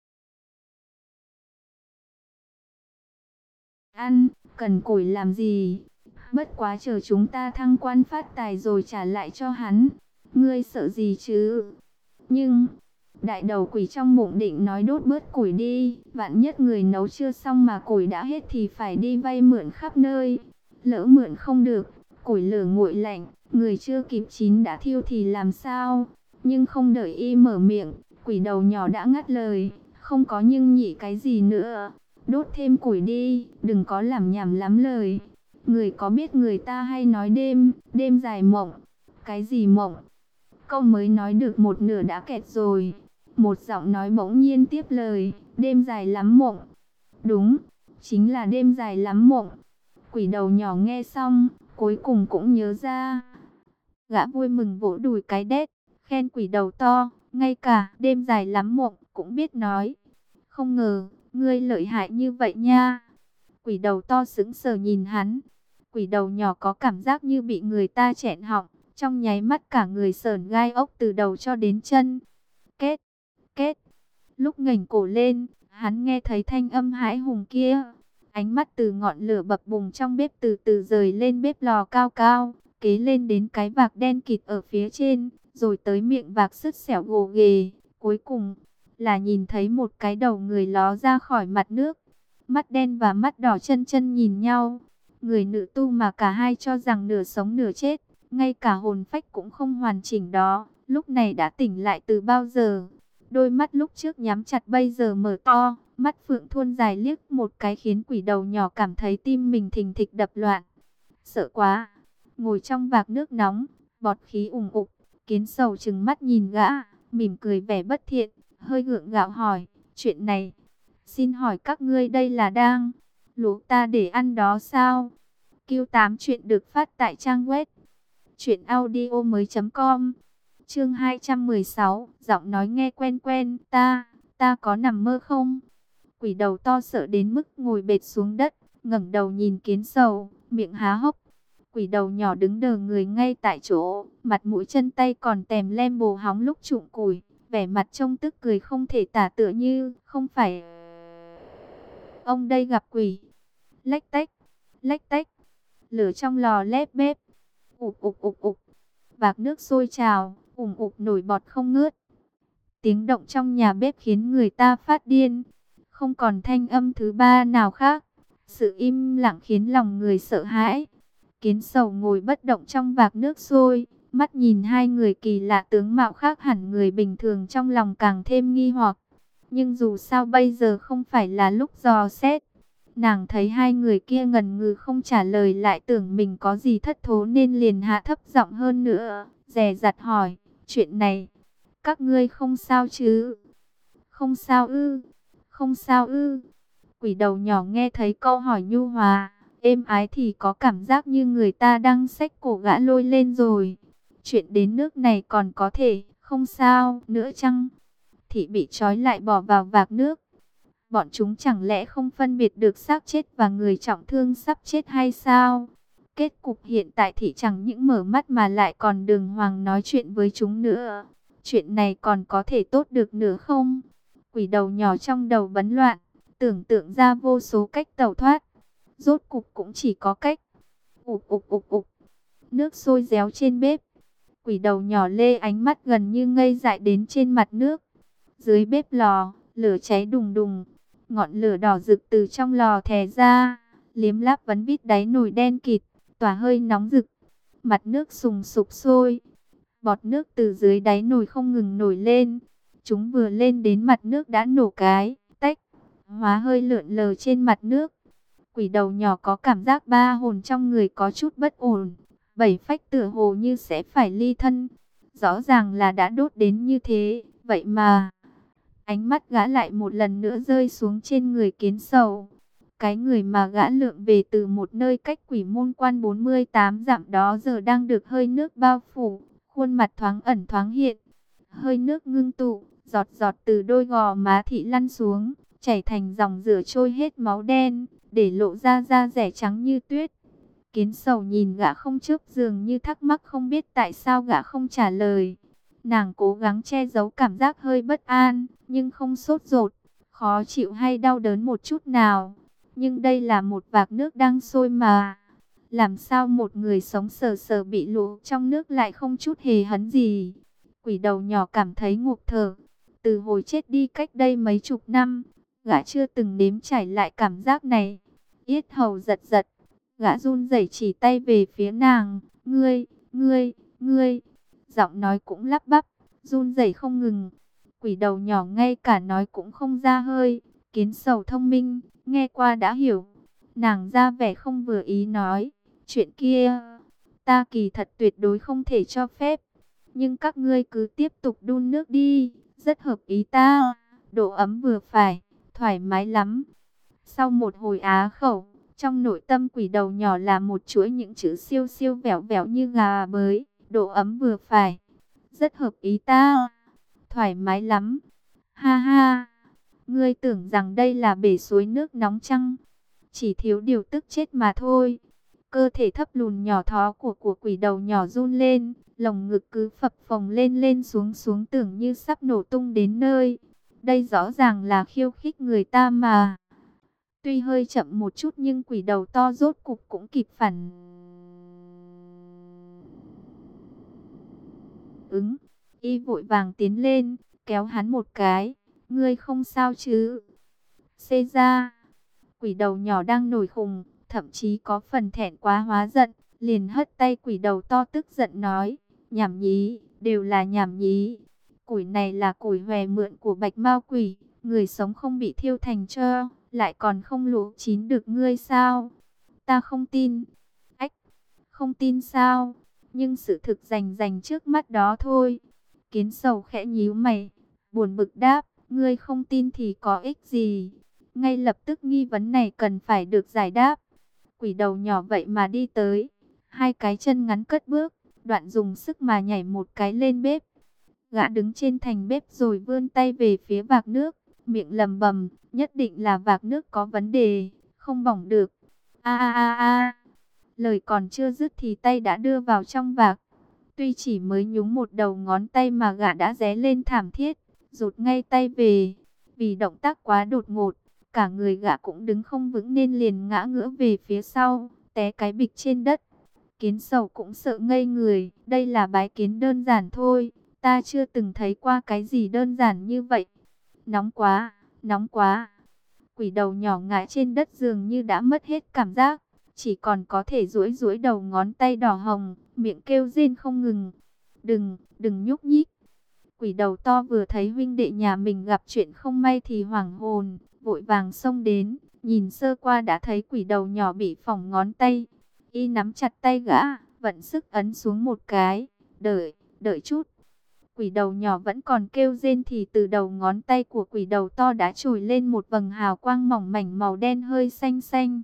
ăn, cần củi làm gì. Bất quá chờ chúng ta thăng quan phát tài rồi trả lại cho hắn. Ngươi sợ gì chứ? Nhưng đại đầu quỷ trong bụng định nói đốt bớt củi đi, vạn nhất người nấu chưa xong mà củi đã hết thì phải đi vay mượn khắp nơi. Lỡ mượn không được, củi lửa nguội lạnh, người chưa kịp chín đã thiêu thì làm sao? Nhưng không đợi y mở miệng, quỷ đầu nhỏ đã ngắt lời, không có nhưng nhị cái gì nữa. Đốt thêm củi đi, đừng có làm nhảm lắm lời. Người có biết người ta hay nói đêm dài mộng. Cái gì mộng? Câu mới nói được một nửa đã kẹt rồi. Một giọng nói bỗng nhiên tiếp lời, đêm dài lắm mộng. Đúng, chính là đêm dài lắm mộng. Quỷ đầu nhỏ nghe xong, cuối cùng cũng nhớ ra. Gã vui mừng vỗ đùi cái đét, khen quỷ đầu to, ngay cả đêm dài lắm mộng cũng biết nói. Không ngờ, ngươi lợi hại như vậy nha. Quỷ đầu to sững sờ nhìn hắn. Quỷ đầu nhỏ có cảm giác như bị người ta chẹn họng, trong nháy mắt cả người sởn gai ốc từ đầu cho đến chân. Két, két. Lúc ngẩng cổ lên, hắn nghe thấy thanh âm hãi hùng kia. Ánh mắt từ ngọn lửa bập bùng trong bếp từ từ rời lên bếp lò cao cao, kế lên đến cái vạc đen kịt ở phía trên, rồi tới miệng vạc sứt xẻo gồ ghề. Cuối cùng là nhìn thấy một cái đầu người ló ra khỏi mặt nước. Mắt đen và mắt đỏ chân chân nhìn nhau. Người nữ tu mà cả hai cho rằng nửa sống nửa chết, ngay cả hồn phách cũng không hoàn chỉnh đó, lúc này đã tỉnh lại từ bao giờ. Đôi mắt lúc trước nhắm chặt bây giờ mở to, mắt phượng thuôn dài liếc một cái khiến quỷ đầu nhỏ cảm thấy tim mình thình thịch đập loạn. Sợ quá, ngồi trong vạc nước nóng, bọt khí ùn ục. Kiến Sầu trừng mắt nhìn gã, mỉm cười vẻ bất thiện, hơi gượng gạo hỏi, chuyện này, xin hỏi các ngươi đây là đang lũ ta để ăn đó sao? Q8 chuyện được phát tại trang web truyệnaudiomoi.com. Chương 216, giọng nói nghe quen quen, ta có nằm mơ không? Quỷ đầu to sợ đến mức ngồi bệt xuống đất, ngẩng đầu nhìn Kiến Sầu, miệng há hốc. Quỷ đầu nhỏ đứng đờ người ngay tại chỗ, mặt mũi chân tay còn tèm lem bồ hóng lúc trụng củi, vẻ mặt trông tức cười không thể tả, tựa như không phải ông đây gặp quỷ. Lách tách, lửa trong lò lép bếp, ục ục ục ục, vạc nước sôi trào, ủng ục nổi bọt không ngớt. Tiếng động trong nhà bếp khiến người ta phát điên, không còn thanh âm thứ ba nào khác. Sự im lặng khiến lòng người sợ hãi. Kiến Sầu ngồi bất động trong vạc nước sôi, mắt nhìn hai người kỳ lạ tướng mạo khác hẳn người bình thường, trong lòng càng thêm nghi hoặc. Nhưng dù sao bây giờ không phải là lúc dò xét. Nàng thấy hai người kia ngần ngừ không trả lời, lại tưởng mình có gì thất thố nên liền hạ thấp giọng hơn nữa, dè dặt hỏi, chuyện này, các ngươi không sao chứ? Không sao ư? Không sao ư? Quỷ đầu nhỏ nghe thấy câu hỏi nhu hòa, êm ái thì có cảm giác như người ta đang xách cổ gã lôi lên rồi. Chuyện đến nước này còn có thể không sao nữa chăng? Thị bị trói lại bỏ vào vạc nước. Bọn chúng chẳng lẽ không phân biệt được xác chết và người trọng thương sắp chết hay sao? Kết cục hiện tại Thị chẳng những mở mắt mà lại còn đường hoàng nói chuyện với chúng nữa. Chuyện này còn có thể tốt được nữa không? Quỷ đầu nhỏ trong đầu bấn loạn, tưởng tượng ra vô số cách tẩu thoát. Rốt cục cũng chỉ có cách ục ục ục ục. Nước sôi réo trên bếp. Quỷ đầu nhỏ lê ánh mắt gần như ngây dại đến trên mặt nước. Dưới bếp lò, lửa cháy đùng đùng. Ngọn lửa đỏ rực từ trong lò thè ra, liếm láp vấn vít đáy nồi đen kịt, tỏa hơi nóng rực. Mặt nước sùng sục sôi, bọt nước từ dưới đáy nồi không ngừng nổi lên. Chúng vừa lên đến mặt nước đã nổ cái tách, hóa hơi lượn lờ trên mặt nước. Quỷ đầu nhỏ có cảm giác ba hồn trong người có chút bất ổn, bảy phách tựa hồ như sẽ phải ly thân. Rõ ràng là đã đốt đến như thế, vậy mà ánh mắt gã lại một lần nữa rơi xuống trên người Kiến Sầu. Cái người mà gã lượm về từ một nơi cách Quỷ Môn Quan 48 dặm đó giờ đang được hơi nước bao phủ, khuôn mặt thoáng ẩn thoáng hiện. Hơi nước ngưng tụ, giọt giọt từ đôi gò má Thị lăn xuống, chảy thành dòng rửa trôi hết máu đen, để lộ ra da dẻ trắng như tuyết. Kiến Sầu nhìn gã không chớp, dường như thắc mắc không biết tại sao gã không trả lời. Nàng cố gắng che giấu cảm giác hơi bất an, nhưng không sốt ruột, khó chịu hay đau đớn một chút nào. Nhưng đây là một vạc nước đang sôi mà. Làm sao một người sống sờ sờ bị lũ trong nước lại không chút hề hấn gì? Quỷ đầu nhỏ cảm thấy ngộp thở. Từ hồi chết đi cách đây mấy chục năm, gã chưa từng nếm trải lại cảm giác này. Yết hầu giật giật, gã run rẩy chỉ tay về phía nàng. Ngươi. Giọng nói cũng lắp bắp, run rẩy không ngừng. Quỷ đầu nhỏ ngay cả nói cũng không ra hơi. Kiến Sầu thông minh, nghe qua đã hiểu. Nàng ra vẻ không vừa ý nói, chuyện kia, ta kỳ thật tuyệt đối không thể cho phép. Nhưng các ngươi cứ tiếp tục đun nước đi, rất hợp ý ta. Độ ấm vừa phải, thoải mái lắm. Sau một hồi á khẩu, trong nội tâm quỷ đầu nhỏ là một chuỗi những chữ siêu siêu vẻo vẻo như gà bới. Độ ấm vừa phải, rất hợp ý ta, thoải mái lắm. Ha ha, ngươi tưởng rằng đây là bể suối nước nóng chăng? Chỉ thiếu điều tức chết mà thôi. Cơ thể thấp lùn nhỏ thó của quỷ đầu nhỏ run lên, lồng ngực cứ phập phồng lên lên xuống xuống, tưởng như sắp nổ tung đến nơi. Đây rõ ràng là khiêu khích người ta mà. Tuy hơi chậm một chút nhưng quỷ đầu to rốt cục cũng kịp phản ứng. Y vội vàng tiến lên, kéo hắn một cái. Ngươi không sao chứ? Xê ra. Quỷ đầu nhỏ đang nổi khùng, thậm chí có phần thẹn quá hóa giận, liền hất tay quỷ đầu to tức giận nói, nhảm nhí, đều là nhảm nhí. Củi này là củi hòe mượn của Bạch Mao Quỷ, người sống không bị thiêu thành tro, lại còn không luộc chín được ngươi sao? Ta không tin. Ách, không tin sao? Nhưng sự thực rành rành trước mắt đó thôi. Kiến Sầu khẽ nhíu mày, buồn bực đáp, ngươi không tin thì có ích gì? Ngay lập tức nghi vấn này cần phải được giải đáp. Quỷ đầu nhỏ vậy mà đi tới, hai cái chân ngắn cất bước, đoạn dùng sức mà nhảy một cái lên bếp. Gã đứng trên thành bếp rồi vươn tay về phía vạc nước, miệng lầm bầm, nhất định là vạc nước có vấn đề, không bỏng được. A a a a. Lời còn chưa dứt thì tay đã đưa vào trong vạc. Tuy chỉ mới nhúng một đầu ngón tay mà gã đã ré lên thảm thiết, rụt ngay tay về. Vì động tác quá đột ngột, cả người gã cũng đứng không vững nên liền ngã ngửa về phía sau, té cái bịch trên đất. Kiến Sầu cũng sợ ngây người, đây là bái kiến đơn giản thôi, ta chưa từng thấy qua cái gì đơn giản như vậy. Nóng quá, nóng quá. Quỷ đầu nhỏ ngã trên đất dường như đã mất hết cảm giác, chỉ còn có thể duỗi duỗi đầu ngón tay đỏ hồng, miệng kêu rên không ngừng. Đừng nhúc nhích. Quỷ đầu to vừa thấy huynh đệ nhà mình gặp chuyện không may thì hoảng hồn, vội vàng xông đến, nhìn sơ qua đã thấy quỷ đầu nhỏ bị phỏng ngón tay. Y nắm chặt tay gã, vận sức ấn xuống một cái, đợi chút. Quỷ đầu nhỏ vẫn còn kêu rên thì từ đầu ngón tay của quỷ đầu to đã trồi lên một vầng hào quang mỏng mảnh màu đen hơi xanh xanh.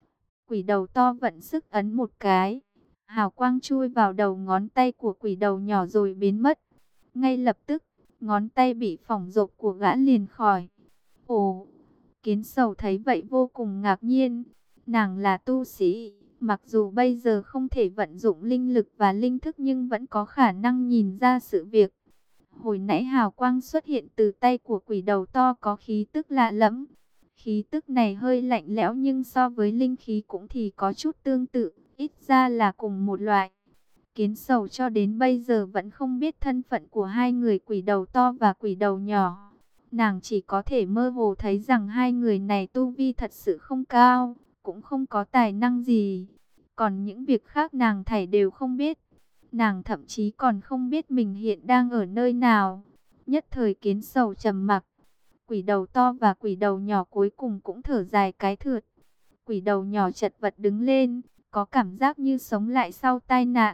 Quỷ đầu to vận sức ấn một cái, hào quang chui vào đầu ngón tay của quỷ đầu nhỏ rồi biến mất. Ngay lập tức, ngón tay bị phỏng rộp của gã liền khỏi. Ồ, Kiến Sầu thấy vậy vô cùng ngạc nhiên. Nàng là tu sĩ, mặc dù bây giờ không thể vận dụng linh lực và linh thức nhưng vẫn có khả năng nhìn ra sự việc. Hồi nãy hào quang xuất hiện từ tay của quỷ đầu to có khí tức lạ lẫm. Khí tức này hơi lạnh lẽo nhưng so với linh khí cũng thì có chút tương tự, ít ra là cùng một loại. Kiến Sầu cho đến bây giờ vẫn không biết thân phận của hai người quỷ đầu to và quỷ đầu nhỏ. Nàng chỉ có thể mơ hồ thấy rằng hai người này tu vi thật sự không cao, cũng không có tài năng gì. Còn những việc khác nàng thảy đều không biết. Nàng thậm chí còn không biết mình hiện đang ở nơi nào. Nhất thời Kiến Sầu trầm mặc. Quỷ đầu to và quỷ đầu nhỏ cuối cùng cũng thở dài cái thượt. Quỷ đầu nhỏ chật vật đứng lên, có cảm giác như sống lại sau tai nạn.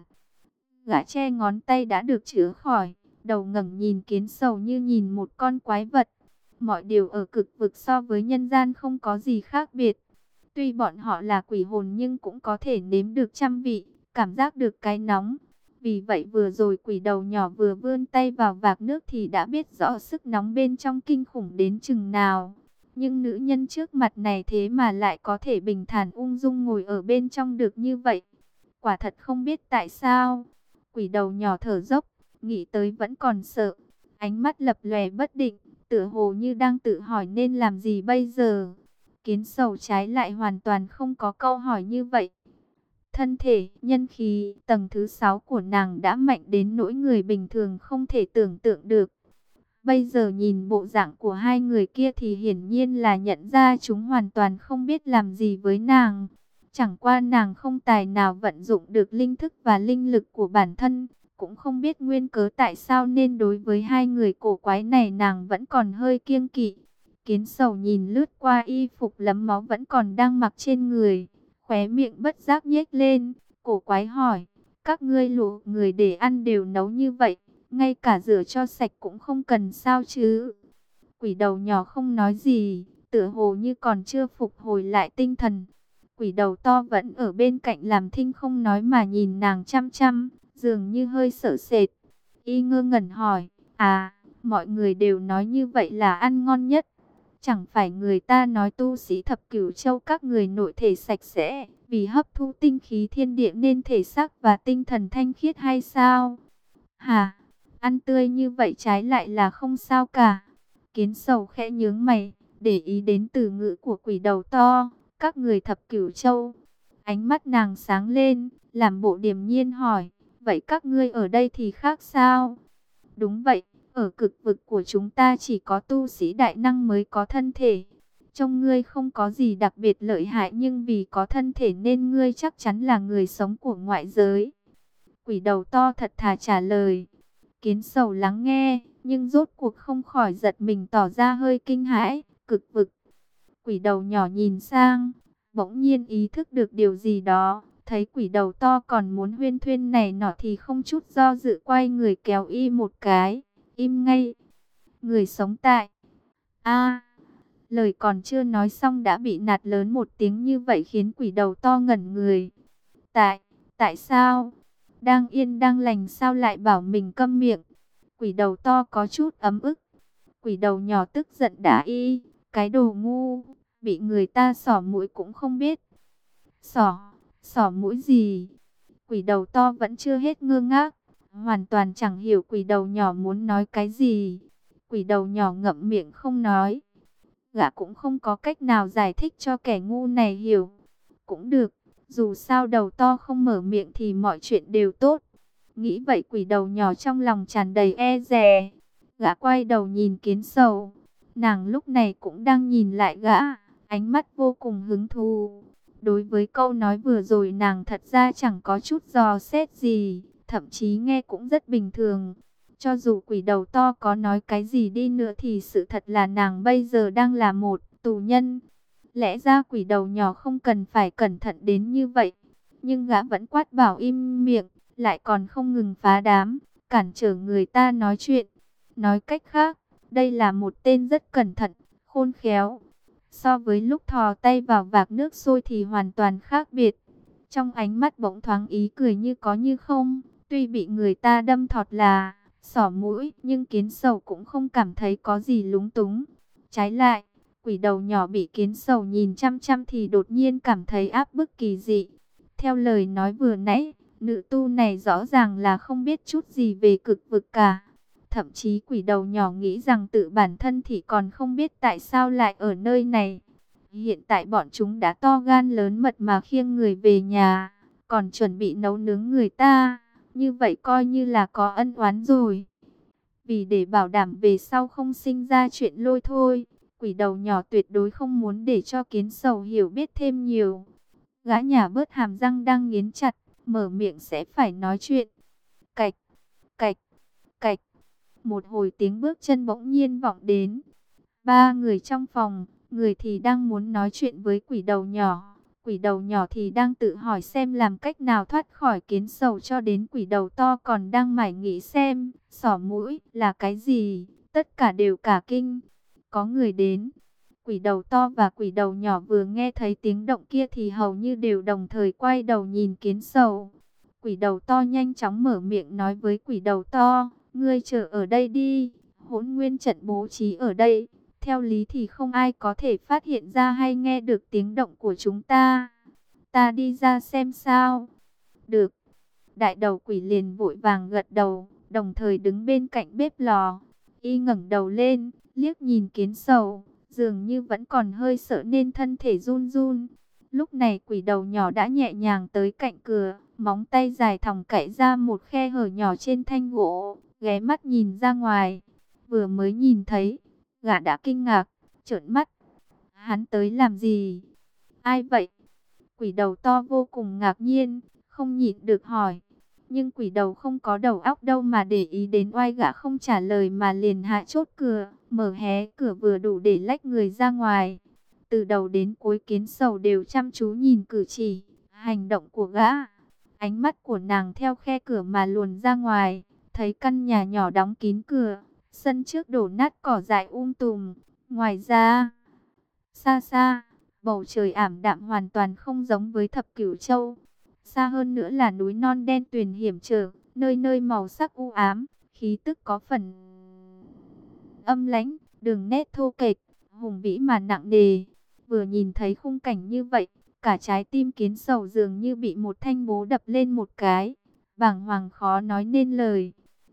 Gã che ngón tay đã được chữa khỏi, đầu ngẩng nhìn Kiến Sầu như nhìn một con quái vật. Mọi điều ở cực vực so với nhân gian không có gì khác biệt. Tuy bọn họ là quỷ hồn nhưng cũng có thể nếm được trăm vị, cảm giác được cái nóng. Vì vậy vừa rồi quỷ đầu nhỏ vừa vươn tay vào vạc nước thì đã biết rõ sức nóng bên trong kinh khủng đến chừng nào. Nhưng nữ nhân trước mặt này thế mà lại có thể bình thản ung dung ngồi ở bên trong được như vậy. Quả thật không biết tại sao. Quỷ đầu nhỏ thở dốc, nghĩ tới vẫn còn sợ. Ánh mắt lập lòe bất định, tựa hồ như đang tự hỏi nên làm gì bây giờ. Kiến Sầu trái lại hoàn toàn không có câu hỏi như vậy. Thân thể, nhân khí, tầng thứ 6 của nàng đã mạnh đến nỗi người bình thường không thể tưởng tượng được. Bây giờ nhìn bộ dạng của hai người kia thì hiển nhiên là nhận ra chúng hoàn toàn không biết làm gì với nàng. Chẳng qua nàng không tài nào vận dụng được linh thức và linh lực của bản thân, cũng không biết nguyên cớ tại sao nên đối với hai người cổ quái này nàng vẫn còn hơi kiêng kỵ. Kiến Sầu nhìn lướt qua y phục lấm máu vẫn còn đang mặc trên người, khóe miệng bất giác nhếch lên, cổ quái hỏi, các ngươi lũ người để ăn đều nấu như vậy, ngay cả rửa cho sạch cũng không cần sao chứ? Quỷ đầu nhỏ không nói gì, tựa hồ như còn chưa phục hồi lại tinh thần. Quỷ đầu to vẫn ở bên cạnh làm thinh không nói mà nhìn nàng chăm chăm, dường như hơi sợ sệt. Y ngơ ngẩn hỏi, à, mọi người đều nói như vậy là ăn ngon nhất. Chẳng phải người ta nói tu sĩ thập cửu châu các người nội thể sạch sẽ, vì hấp thu tinh khí thiên địa nên thể xác và tinh thần thanh khiết hay sao? Hả? Ăn tươi như vậy trái lại là không sao cả. Kiến Sầu khẽ nhướng mày, để ý đến từ ngữ của quỷ đầu to, các người thập cửu châu. Ánh mắt nàng sáng lên, làm bộ điềm nhiên hỏi, vậy các ngươi ở đây thì khác sao? Đúng vậy, ở cực vực của chúng ta chỉ có tu sĩ đại năng mới có thân thể. Trông ngươi không có gì đặc biệt lợi hại nhưng vì có thân thể nên ngươi chắc chắn là người sống của ngoại giới. Quỷ đầu to thật thà trả lời. Kiến Sầu lắng nghe, nhưng rốt cuộc không khỏi giật mình tỏ ra hơi kinh hãi. Cực vực. Quỷ đầu nhỏ nhìn sang, bỗng nhiên ý thức được điều gì đó, Thấy quỷ đầu to còn muốn huyên thuyên này nọ thì không chút do dự quay người kéo y một cái. Im ngay, người sống tại. A, lời còn chưa nói xong đã bị nạt lớn một tiếng như vậy khiến quỷ đầu to ngẩn người. Tại sao? Đang yên đang lành sao lại bảo mình câm miệng? Quỷ đầu to có chút ấm ức. Quỷ đầu nhỏ tức giận đá y, cái đồ ngu, bị người ta xỏ mũi cũng không biết. Xỏ mũi gì? Quỷ đầu to vẫn chưa hết ngơ ngác, hoàn toàn chẳng hiểu quỷ đầu nhỏ muốn nói cái gì. Quỷ đầu nhỏ ngậm miệng không nói. Gã cũng không có cách nào giải thích cho kẻ ngu này hiểu. Cũng được, dù sao đầu to không mở miệng thì mọi chuyện đều tốt. Nghĩ vậy quỷ đầu nhỏ trong lòng tràn đầy e dè. Gã quay đầu nhìn Kiến Sầu. Nàng lúc này cũng đang nhìn lại gã, ánh mắt vô cùng hứng thú. Đối với câu nói vừa rồi nàng thật ra chẳng có chút dò xét gì, thậm chí nghe cũng rất bình thường. Cho dù quỷ đầu to có nói cái gì đi nữa thì sự thật là nàng bây giờ đang là một tù nhân. Lẽ ra quỷ đầu nhỏ không cần phải cẩn thận đến như vậy. Nhưng gã vẫn quát bảo im miệng, lại còn không ngừng phá đám, cản trở người ta nói chuyện. Nói cách khác, đây là một tên rất cẩn thận, khôn khéo. So với lúc thò tay vào vạc nước sôi thì hoàn toàn khác biệt. Trong ánh mắt bỗng thoáng ý cười như có như không. Tuy bị người ta đâm thọt là xỏ mũi, nhưng Kiến Sầu cũng không cảm thấy có gì lúng túng. Trái lại, quỷ đầu nhỏ bị Kiến Sầu nhìn chăm chăm thì đột nhiên cảm thấy áp bức kỳ dị. Theo lời nói vừa nãy, nữ tu này rõ ràng là không biết chút gì về cực vực cả. Thậm chí quỷ đầu nhỏ nghĩ rằng tự bản thân thì còn không biết tại sao lại ở nơi này. Hiện tại bọn chúng đã to gan lớn mật mà khiêng người về nhà, còn chuẩn bị nấu nướng người ta. Như vậy coi như là có ân oán rồi. Vì để bảo đảm về sau không sinh ra chuyện lôi thôi, quỷ đầu nhỏ tuyệt đối không muốn để cho Kiến Sầu hiểu biết thêm nhiều. Gã nhả bớt hàm răng đang nghiến chặt, mở miệng sẽ phải nói chuyện. Cạch, cạch, cạch. Một hồi tiếng bước chân bỗng nhiên vọng đến. Ba người trong phòng, người thì đang muốn nói chuyện với quỷ đầu nhỏ. Quỷ đầu nhỏ thì đang tự hỏi xem làm cách nào thoát khỏi Kiến Sầu, cho đến quỷ đầu to còn đang mải nghĩ xem xỏ mũi là cái gì. Tất cả đều cả kinh. Có người đến. Quỷ đầu to và quỷ đầu nhỏ vừa nghe thấy tiếng động kia thì hầu như đều đồng thời quay đầu nhìn Kiến Sầu. Quỷ đầu to nhanh chóng mở miệng nói với quỷ đầu to, ngươi chờ ở đây đi, hỗn nguyên trận bố trí ở đây. Theo lý thì không ai có thể phát hiện ra hay nghe được tiếng động của chúng ta. Ta đi ra xem sao. Được. Đại đầu quỷ liền vội vàng gật đầu, đồng thời đứng bên cạnh bếp lò. Y ngẩng đầu lên, liếc nhìn Kiến Sầu, dường như vẫn còn hơi sợ nên thân thể run run. Lúc này quỷ đầu nhỏ đã nhẹ nhàng tới cạnh cửa, móng tay dài thòng cạy ra một khe hở nhỏ trên thanh gỗ, ghé mắt nhìn ra ngoài. Vừa mới nhìn thấy, gã đã kinh ngạc, trợn mắt. Hắn tới làm gì? Ai vậy? Quỷ đầu to vô cùng ngạc nhiên, không nhịn được hỏi. Nhưng quỷ đầu không có đầu óc đâu mà để ý đến oai, gã không trả lời mà liền hạ chốt cửa, mở hé cửa vừa đủ để lách người ra ngoài. Từ đầu đến cuối Kiến Sầu đều chăm chú nhìn cử chỉ, hành động của gã. Ánh mắt của nàng theo khe cửa mà luồn ra ngoài, thấy căn nhà nhỏ đóng kín cửa, sân trước đổ nát cỏ dại tùm. Ngoài ra, xa xa, bầu trời ảm đạm hoàn toàn không giống với Thập Cửu Châu. Xa hơn nữa là núi non đen tuyền hiểm trở, nơi nơi màu sắc u ám, khí tức có phần âm lãnh, đường nét thô kệch, hùng vĩ mà nặng nề. Vừa nhìn thấy khung cảnh như vậy, cả trái tim Kiến Sầu dường như bị một thanh búa đập lên một cái, bàng hoàng khó nói nên lời.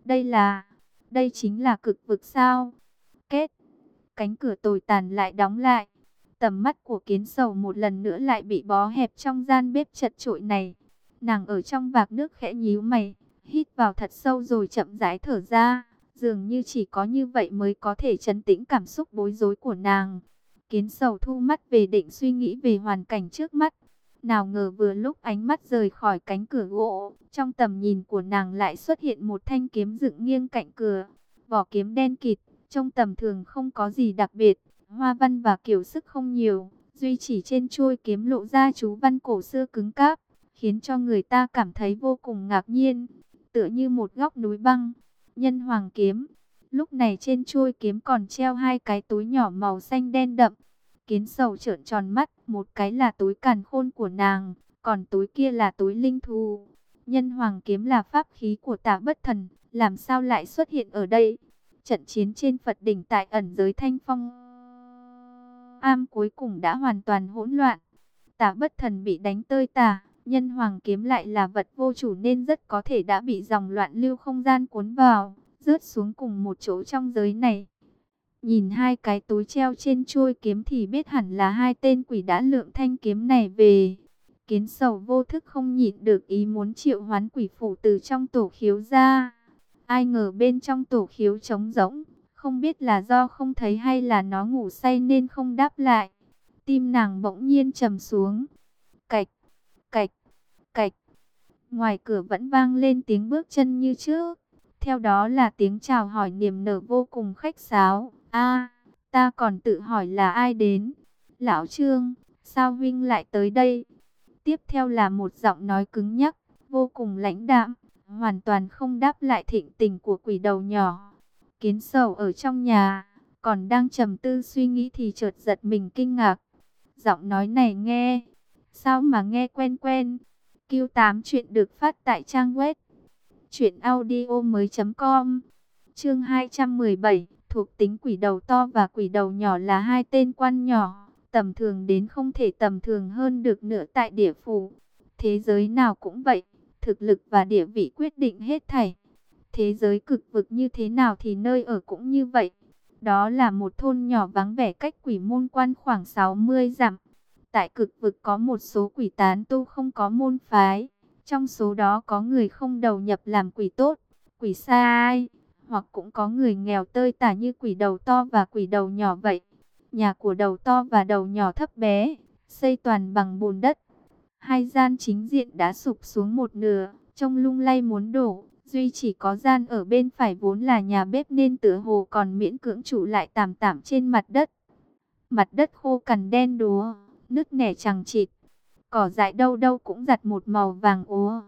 Đây chính là cực vực sao? Kết, cánh cửa tồi tàn lại đóng lại. Tầm mắt của Kiến Sầu một lần nữa lại bị bó hẹp trong gian bếp chật chội này. Nàng ở trong vạc nước khẽ nhíu mày, hít vào thật sâu rồi chậm rãi thở ra. Dường như chỉ có như vậy mới có thể trấn tĩnh cảm xúc bối rối của nàng. Kiến Sầu thu mắt về định suy nghĩ về hoàn cảnh trước mắt. Nào ngờ vừa lúc ánh mắt rời khỏi cánh cửa gỗ, trong tầm nhìn của nàng lại xuất hiện một thanh kiếm dựng nghiêng cạnh cửa. Vỏ kiếm đen kịt, trông tầm thường không có gì đặc biệt. Hoa văn và kiểu sức không nhiều, duy chỉ trên chuôi kiếm lộ ra chú văn cổ xưa cứng cáp, khiến cho người ta cảm thấy vô cùng ngạc nhiên, tựa như một góc núi băng. Nhân hoàng kiếm. Lúc này trên chuôi kiếm còn treo hai cái túi nhỏ màu xanh đen đậm. Kiến Sầu trợn tròn mắt, một cái là túi càn khôn của nàng, còn túi kia là túi linh thù. Nhân hoàng kiếm là pháp khí của Tả Bất Thần, làm sao lại xuất hiện ở đây? Trận chiến trên Phật đỉnh tại ẩn giới Thanh Phong Am cuối cùng đã hoàn toàn hỗn loạn. Tả Bất Thần bị đánh tơi tả, nhân hoàng kiếm lại là vật vô chủ nên rất có thể đã bị dòng loạn lưu không gian cuốn vào, rớt xuống cùng một chỗ trong giới này. Nhìn hai cái túi treo trên chuôi kiếm thì biết hẳn là hai tên quỷ đã lượm thanh kiếm này về. Kiến Sầu vô thức không nhịn được ý muốn triệu hoán quỷ phủ từ trong tổ khiếu ra. Ai ngờ bên trong tổ khiếu trống rỗng, không biết là do không thấy hay là nó ngủ say nên không đáp lại. Tim nàng bỗng nhiên trầm xuống. Cạch, cạch, cạch. Ngoài cửa vẫn vang lên tiếng bước chân như trước. Theo đó là tiếng chào hỏi niềm nở vô cùng khách sáo. A, ta còn tự hỏi là ai đến. Lão Trương, sao huynh lại tới đây? Tiếp theo là một giọng nói cứng nhắc, vô cùng lãnh đạm, hoàn toàn không đáp lại thịnh tình của quỷ đầu nhỏ. Kiến Sầu ở trong nhà, còn đang trầm tư suy nghĩ thì chợt giật mình kinh ngạc. Giọng nói này nghe, sao mà nghe quen quen? Q8 chuyện được phát tại trang web truyệnaudiomoi.com. Chương 217, thuộc tính quỷ đầu to và quỷ đầu nhỏ là hai tên quan nhỏ, tầm thường đến không thể tầm thường hơn được nữa tại địa phủ. Thế giới nào cũng vậy, thực lực và địa vị quyết định hết thảy. Thế giới cực vực như thế nào thì nơi ở cũng như vậy. Đó là một thôn nhỏ vắng vẻ cách quỷ môn quan khoảng 60 dặm. Tại cực vực có một số quỷ tán tu không có môn phái. Trong số đó có người không đầu nhập làm quỷ tốt, quỷ sai, hoặc cũng có người nghèo tơi tả như quỷ đầu to và quỷ đầu nhỏ vậy. Nhà của đầu to và đầu nhỏ thấp bé, xây toàn bằng bùn đất. Hai gian chính diện đã sụp xuống một nửa, trông lung lay muốn đổ. Duy chỉ có gian ở bên phải vốn là nhà bếp nên tựa hồ còn miễn cưỡng trụ lại tạm tạm trên mặt đất. Mặt đất khô cằn đen đúa, nứt nẻ chằng chịt. Cỏ dại đâu đâu cũng giặt một màu vàng úa.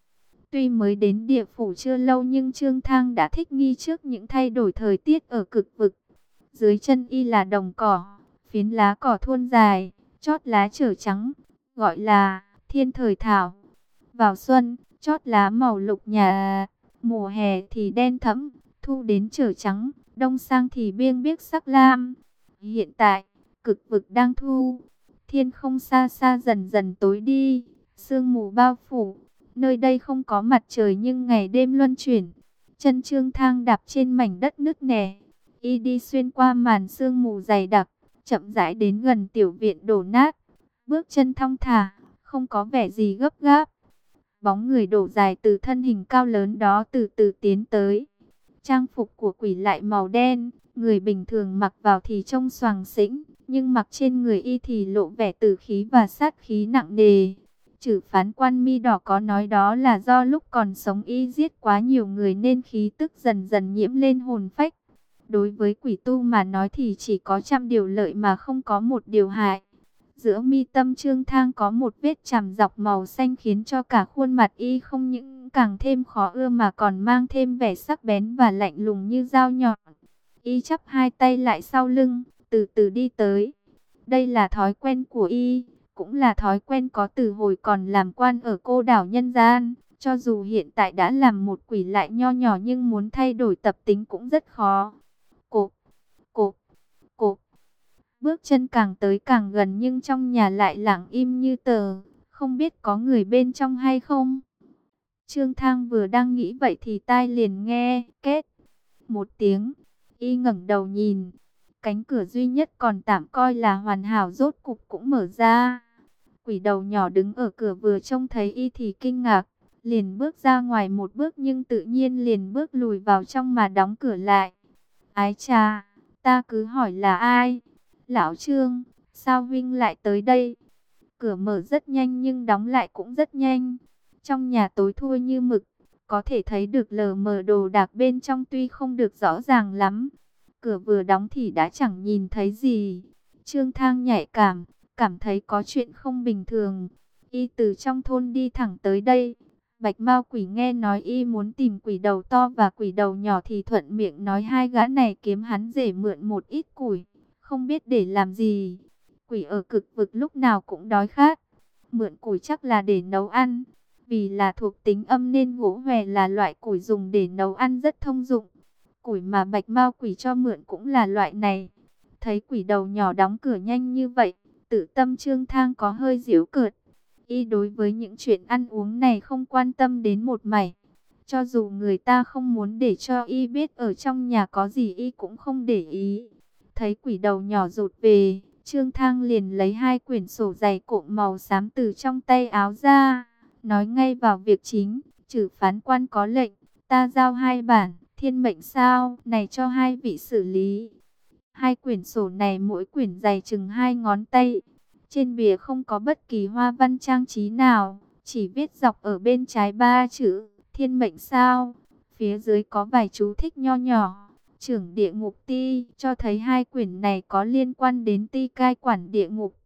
Tuy mới đến địa phủ chưa lâu nhưng Trương Thang đã thích nghi trước những thay đổi thời tiết ở cực vực. Dưới chân y là đồng cỏ, phiến lá cỏ thuôn dài, chót lá trở trắng, gọi là thiên thời thảo. Vào xuân, chót lá màu lục nhà, mùa hè thì đen thẫm, thu đến trở trắng, đông sang thì biêng biếc sắc lam. Hiện tại, cực vực đang thu, thiên không xa xa dần dần tối đi, sương mù bao phủ. Nơi đây không có mặt trời nhưng ngày đêm luân chuyển. Chân Trương Thang đạp trên mảnh đất nứt nẻ, y đi xuyên qua màn sương mù dày đặc, chậm rãi đến gần tiểu viện đổ nát. Bước chân thong thả, không có vẻ gì gấp gáp. Bóng người đổ dài từ thân hình cao lớn đó từ từ tiến tới. Trang phục của quỷ lại màu đen, người bình thường mặc vào thì trông xoàng xĩnh, nhưng mặc trên người y thì lộ vẻ tử khí và sát khí nặng nề. Chử phán quan mi đỏ có nói đó là do lúc còn sống y giết quá nhiều người nên khí tức dần dần nhiễm lên hồn phách. Đối với quỷ tu mà nói thì chỉ có trăm điều lợi mà không có một điều hại. Giữa mi tâm Trương Thang có một vết chàm dọc màu xanh khiến cho cả khuôn mặt y không những càng thêm khó ưa mà còn mang thêm vẻ sắc bén và lạnh lùng như dao nhọn. Y chắp hai tay lại sau lưng, từ từ đi tới. Đây là thói quen của y, cũng là thói quen có từ hồi còn làm quan ở cô đảo nhân gian. Cho dù hiện tại đã làm một quỷ lại nho nhỏ nhưng muốn thay đổi tập tính cũng rất khó. Cộp, cộp, cộp. Bước chân càng tới càng gần nhưng trong nhà lại lặng im như tờ, không biết có người bên trong hay không. Trương Thang vừa đang nghĩ vậy thì tai liền nghe két một tiếng, y ngẩng đầu nhìn, cánh cửa duy nhất còn tạm coi là hoàn hảo rốt cục cũng mở ra. Quỷ đầu nhỏ đứng ở cửa vừa trông thấy y thì kinh ngạc, liền bước ra ngoài một bước nhưng tự nhiên liền bước lùi vào trong mà đóng cửa lại. Ái chà, ta cứ hỏi là ai? Lão Trương, sao huynh lại tới đây? Cửa mở rất nhanh nhưng đóng lại cũng rất nhanh. Trong nhà tối thui như mực, có thể thấy được lờ mờ đồ đạc bên trong tuy không được rõ ràng lắm. Cửa vừa đóng thì đã chẳng nhìn thấy gì. Trương Thang nhạy cảm, cảm thấy có chuyện không bình thường. Y từ trong thôn đi thẳng tới đây. Bạch Mao Quỷ nghe nói y muốn tìm quỷ đầu to và quỷ đầu nhỏ thì thuận miệng nói hai gã này kiếm hắn rể mượn một ít củi, không biết để làm gì. Quỷ ở cực vực lúc nào cũng đói khát, mượn củi chắc là để nấu ăn. Vì là thuộc tính âm nên gỗ hòe là loại củi dùng để nấu ăn rất thông dụng. Củi mà Bạch Mao Quỷ cho mượn cũng là loại này. Thấy quỷ đầu nhỏ đóng cửa nhanh như vậy, tự tâm Trương Thang có hơi giễu cợt. Y đối với những chuyện ăn uống này không quan tâm đến một mảy. Cho dù người ta không muốn để cho y biết ở trong nhà có gì y cũng không để ý. Thấy quỷ đầu nhỏ rụt về, Trương Thang liền lấy hai quyển sổ dày cộm màu xám từ trong tay áo ra. Nói ngay vào việc chính, trừ phán quan có lệnh, ta giao hai bản, thiên mệnh sao, này cho hai vị xử lý. Hai quyển sổ này mỗi quyển dày chừng 2 ngón tay. Trên bìa không có bất kỳ hoa văn trang trí nào, chỉ viết dọc ở bên trái 3 chữ, thiên mệnh sao. Phía dưới có vài chú thích nho nhỏ, trưởng địa ngục ti, cho thấy hai quyển này có liên quan đến ti cai quản địa ngục.